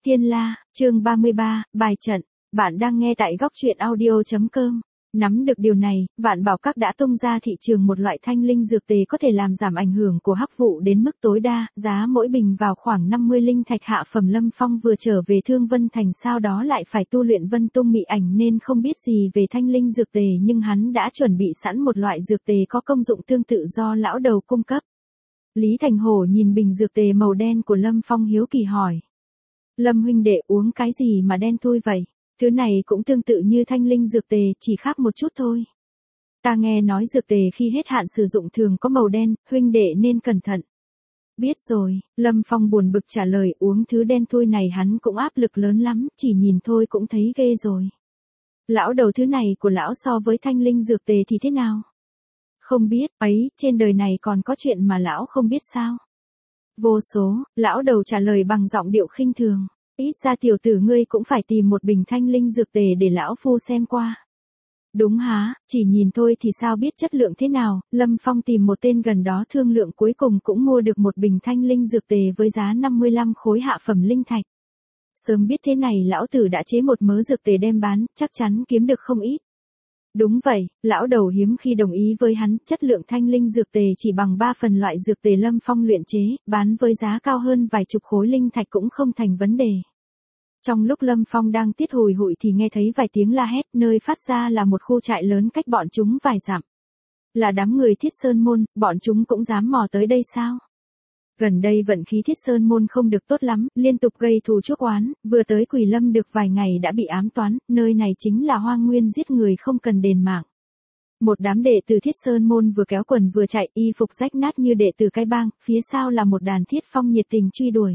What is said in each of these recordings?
Tiên La, chương 33, bài trận. Bạn đang nghe tại góc truyện audio.com. Nắm được điều này, Vạn Bảo Các đã tung ra thị trường một loại thanh linh dược tề có thể làm giảm ảnh hưởng của hắc vụ đến mức tối đa, giá mỗi bình vào khoảng 50 linh thạch hạ phẩm. Lâm Phong vừa trở về Thương Vân Thành sau đó lại phải tu luyện Vân Tung Mị Ảnh nên không biết gì về thanh linh dược tề, nhưng hắn đã chuẩn bị sẵn một loại dược tề có công dụng tương tự do lão đầu cung cấp. Lý Thành Hổ nhìn bình dược tề màu đen của Lâm Phong hiếu kỳ hỏi. Lâm huynh đệ, uống cái gì mà đen thui vậy? Thứ này cũng tương tự như thanh linh dược tề, chỉ khác một chút thôi. Ta nghe nói dược tề khi hết hạn sử dụng thường có màu đen, huynh đệ nên cẩn thận. Biết rồi, Lâm Phong buồn bực trả lời, uống thứ đen thui này hắn cũng áp lực lớn lắm, chỉ nhìn thôi cũng thấy ghê rồi. Lão đầu, thứ này của lão so với thanh linh dược tề thì thế nào? Không biết, ấy, trên đời này còn có chuyện mà lão không biết sao? Vô số, lão đầu trả lời bằng giọng điệu khinh thường. Ít ra tiểu tử ngươi cũng phải tìm một bình thanh linh dược tề để lão phu xem qua. Đúng hả, chỉ nhìn thôi thì sao biết chất lượng thế nào? Lâm Phong tìm một tên gần đó thương lượng, cuối cùng cũng mua được một bình thanh linh dược tề với giá 55 khối hạ phẩm linh thạch. Sớm biết thế này lão tử đã chế một mớ dược tề đem bán, chắc chắn kiếm được không ít. Đúng vậy, lão đầu hiếm khi đồng ý với hắn, chất lượng thanh linh dược tề chỉ bằng 3 phần loại dược tề Lâm Phong luyện chế, bán với giá cao hơn vài chục khối linh thạch cũng không thành vấn đề. Trong lúc Lâm Phong đang tiết hùi hụi thì nghe thấy vài tiếng la hét, nơi phát ra là một khu trại lớn cách bọn chúng vài dặm. Là đám người Thiết Sơn Môn, bọn chúng cũng dám mò tới đây sao? Gần đây vận khí Thiết Sơn Môn không được tốt lắm, liên tục gây thù chuốc oán, vừa tới Quỷ Lâm được vài ngày đã bị ám toán, nơi này chính là hoang nguyên giết người không cần đền mạng. Một đám đệ tử Thiết Sơn Môn vừa kéo quần vừa chạy, y phục rách nát như đệ tử cái bang, phía sau là một đàn thiết phong nhiệt tình truy đuổi.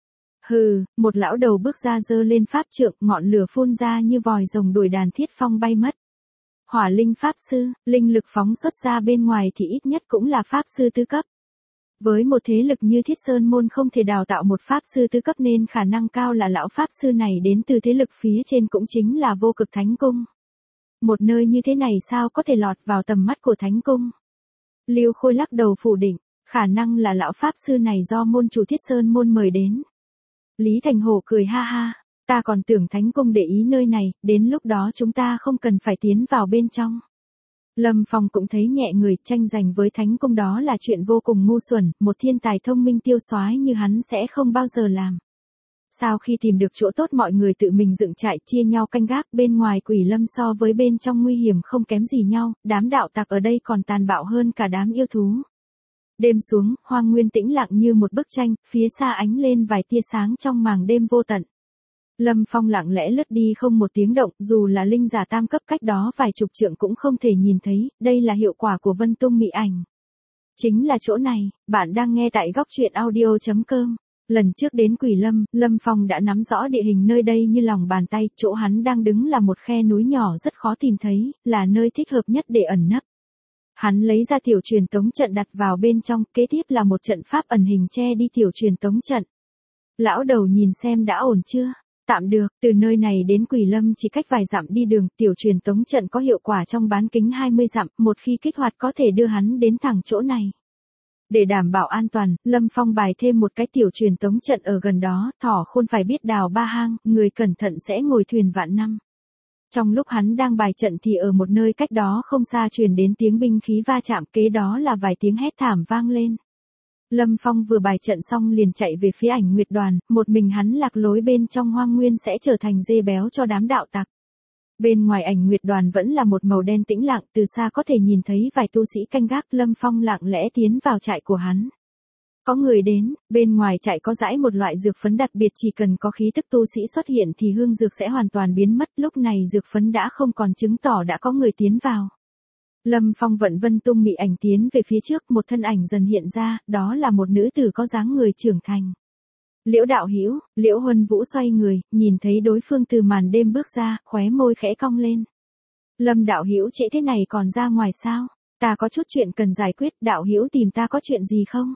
Hừ, một lão đầu bước ra giơ lên pháp trượng, ngọn lửa phun ra như vòi rồng đuổi đàn thiết phong bay mất. Hỏa linh pháp sư, linh lực phóng xuất ra bên ngoài thì ít nhất cũng là pháp sư tứ cấp. Với một thế lực như Thiết Sơn Môn không thể đào tạo một pháp sư tứ cấp nên khả năng cao là lão pháp sư này đến từ thế lực phía trên, cũng chính là Vô Cực Thánh Cung. Một nơi như thế này sao có thể lọt vào tầm mắt của Thánh Cung? Lưu Khôi lắc đầu phủ định, khả năng là lão pháp sư này do môn chủ Thiết Sơn Môn mời đến. Lý Thành Hổ cười ha ha, ta còn tưởng Thánh Cung để ý nơi này, đến lúc đó chúng ta không cần phải tiến vào bên trong. Lâm Phong cũng thấy nhẹ người, tranh giành với Thánh Cung đó là chuyện vô cùng ngu xuẩn, một thiên tài thông minh tiêu soái như hắn sẽ không bao giờ làm. Sau khi tìm được chỗ tốt mọi người tự mình dựng trại chia nhau canh gác, bên ngoài Quỷ Lâm so với bên trong nguy hiểm không kém gì nhau, đám đạo tặc ở đây còn tàn bạo hơn cả đám yêu thú. Đêm xuống, hoang nguyên tĩnh lặng như một bức tranh, phía xa ánh lên vài tia sáng trong màng đêm vô tận. Lâm Phong lặng lẽ lướt đi không một tiếng động, dù là linh giả tam cấp cách đó vài chục trượng cũng không thể nhìn thấy, đây là hiệu quả của Vân Tung Mị Ảnh. Chính là chỗ này, bạn đang nghe tại góc truyện audio.com. Lần trước đến Quỷ Lâm, Lâm Phong đã nắm rõ địa hình nơi đây như lòng bàn tay, chỗ hắn đang đứng là một khe núi nhỏ rất khó tìm thấy, là nơi thích hợp nhất để ẩn nấp. Hắn lấy ra tiểu truyền tống trận đặt vào bên trong, kế tiếp là một trận pháp ẩn hình che đi tiểu truyền tống trận. Lão đầu nhìn xem đã ổn chưa? Tạm được, từ nơi này đến Quỷ Lâm chỉ cách vài dặm đi đường, tiểu truyền tống trận có hiệu quả trong bán kính 20 dặm, một khi kích hoạt có thể đưa hắn đến thẳng chỗ này. Để đảm bảo an toàn, Lâm Phong bài thêm một cái tiểu truyền tống trận ở gần đó, thỏ khôn phải biết đào ba hang, người cẩn thận sẽ ngồi thuyền vạn năm. Trong lúc hắn đang bài trận thì ở một nơi cách đó không xa truyền đến tiếng binh khí va chạm, kế đó là vài tiếng hét thảm vang lên. Lâm Phong vừa bài trận xong liền chạy về phía Ảnh Nguyệt Đoàn, một mình hắn lạc lối bên trong hoang nguyên sẽ trở thành dê béo cho đám đạo tặc. Bên ngoài Ảnh Nguyệt Đoàn vẫn là một màu đen tĩnh lặng, từ xa có thể nhìn thấy vài tu sĩ canh gác. Lâm Phong lặng lẽ tiến vào trại của hắn. Có người đến, bên ngoài trại có dãi một loại dược phấn đặc biệt, chỉ cần có khí tức tu sĩ xuất hiện thì hương dược sẽ hoàn toàn biến mất, lúc này dược phấn đã không còn chứng tỏ đã có người tiến vào. Lâm Phong vận Vân Tung Mị Ảnh tiến về phía trước, một thân ảnh dần hiện ra, đó là một nữ tử có dáng người trưởng thành. Liễu đạo hữu, Liễu Huân Vũ xoay người, nhìn thấy đối phương từ màn đêm bước ra, khóe môi khẽ cong lên. Lâm đạo hữu trễ thế này còn ra ngoài sao? Ta có chút chuyện cần giải quyết, đạo hữu tìm ta có chuyện gì không?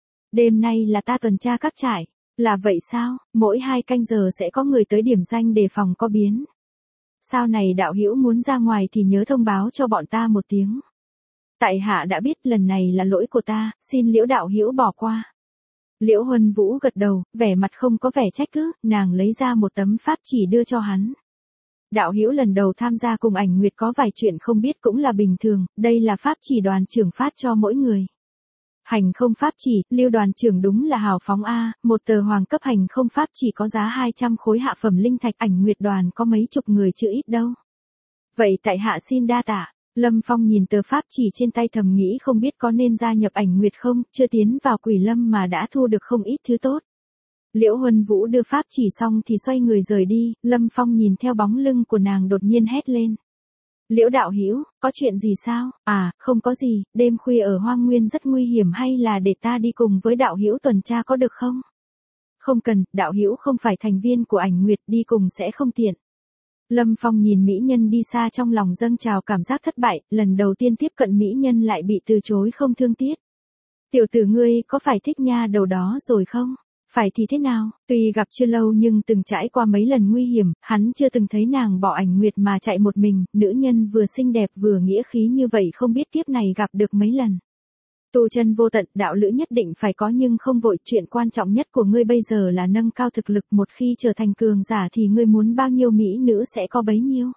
Đêm nay là ta tuần tra các trại. Là vậy sao? Mỗi 2 canh giờ sẽ có người tới điểm danh đề phòng có biến. Sau này đạo hữu muốn ra ngoài thì nhớ thông báo cho bọn ta một tiếng. Tại hạ đã biết, lần này là lỗi của ta, xin Liễu đạo hữu bỏ qua. Liễu Huân Vũ gật đầu, vẻ mặt không có vẻ trách cứ, nàng lấy ra một tấm pháp chỉ đưa cho hắn. Đạo hữu lần đầu tham gia cùng Ảnh Nguyệt có vài chuyện không biết cũng là bình thường, đây là pháp chỉ đoàn trưởng phát cho mỗi người. Hành không pháp chỉ, Lưu đoàn trưởng đúng là hào phóng a, một tờ hoàng cấp hành không pháp chỉ có giá 200 khối hạ phẩm linh thạch, Ảnh Nguyệt đoàn có mấy chục người chứ ít đâu. Vậy tại hạ xin đa tạ. Lâm Phong nhìn tờ pháp chỉ trên tay thầm nghĩ không biết có nên gia nhập Ảnh Nguyệt không, chưa tiến vào Quỷ Lâm mà đã thu được không ít thứ tốt. Liễu Huân Vũ đưa pháp chỉ xong thì xoay người rời đi, Lâm Phong nhìn theo bóng lưng của nàng đột nhiên hét lên. Liễu đạo hữu, có chuyện gì sao? À, không có gì, đêm khuya ở Hoang Nguyên rất nguy hiểm, hay là để ta đi cùng với đạo hữu tuần tra có được không? Không cần, đạo hữu không phải thành viên của Ảnh Nguyệt, đi cùng sẽ không tiện. Lâm Phong nhìn mỹ nhân đi xa trong lòng dâng trào cảm giác thất bại, lần đầu tiên tiếp cận mỹ nhân lại bị từ chối không thương tiếc. Tiểu tử ngươi có phải thích nha đầu đó rồi không? Phải thì thế nào, tuy gặp chưa lâu nhưng từng trải qua mấy lần nguy hiểm, hắn chưa từng thấy nàng bỏ Ảnh Nguyệt mà chạy một mình, nữ nhân vừa xinh đẹp vừa nghĩa khí như vậy không biết kiếp này gặp được mấy lần. Tu chân vô tận, đạo lữ nhất định phải có nhưng không vội, chuyện quan trọng nhất của ngươi bây giờ là nâng cao thực lực, một khi trở thành cường giả thì ngươi muốn bao nhiêu mỹ nữ sẽ có bấy nhiêu.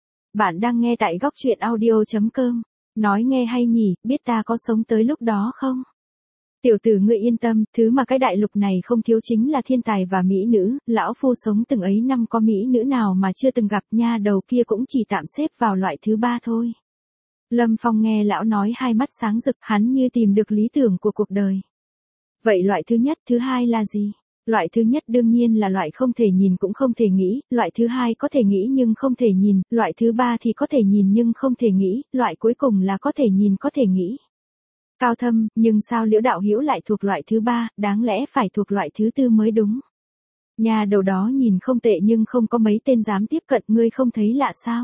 Bạn đang nghe tại góc truyện audio.com, nói nghe hay nhỉ, biết ta có sống tới lúc đó không? Tiểu tử ngươi yên tâm, thứ mà cái đại lục này không thiếu chính là thiên tài và mỹ nữ, lão phu sống từng ấy năm có mỹ nữ nào mà chưa từng gặp, nha đầu kia cũng chỉ tạm xếp vào loại thứ ba thôi. Lâm Phong nghe lão nói hai mắt sáng rực, hắn như tìm được lý tưởng của cuộc đời. Vậy loại thứ nhất, thứ hai là gì? Loại thứ nhất đương nhiên là loại không thể nhìn cũng không thể nghĩ, loại thứ hai có thể nghĩ nhưng không thể nhìn, loại thứ ba thì có thể nhìn nhưng không thể nghĩ, loại cuối cùng là có thể nhìn có thể nghĩ. Cao thâm, nhưng sao Liễu đạo hữu lại thuộc loại thứ ba, đáng lẽ phải thuộc loại thứ tư mới đúng. Nhà đầu đó nhìn không tệ nhưng không có mấy tên dám tiếp cận, ngươi không thấy lạ sao?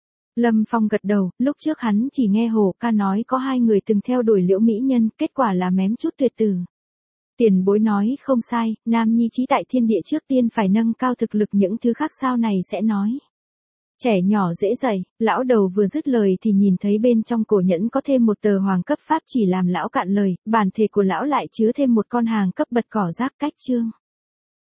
Lâm Phong gật đầu, lúc trước hắn chỉ nghe Hồ ca nói có hai người từng theo đuổi Liễu mỹ nhân, kết quả là mém chút tuyệt tử. Tiền bối nói không sai, nam nhi chí tại thiên địa trước tiên phải nâng cao thực lực, những thứ khác sau này sẽ nói. Trẻ nhỏ dễ dạy, lão đầu vừa dứt lời thì nhìn thấy bên trong cổ nhẫn có thêm một tờ hoàng cấp pháp chỉ làm lão cạn lời, bản thể của lão lại chứa thêm một con hàng cấp bật cỏ rác cách chương.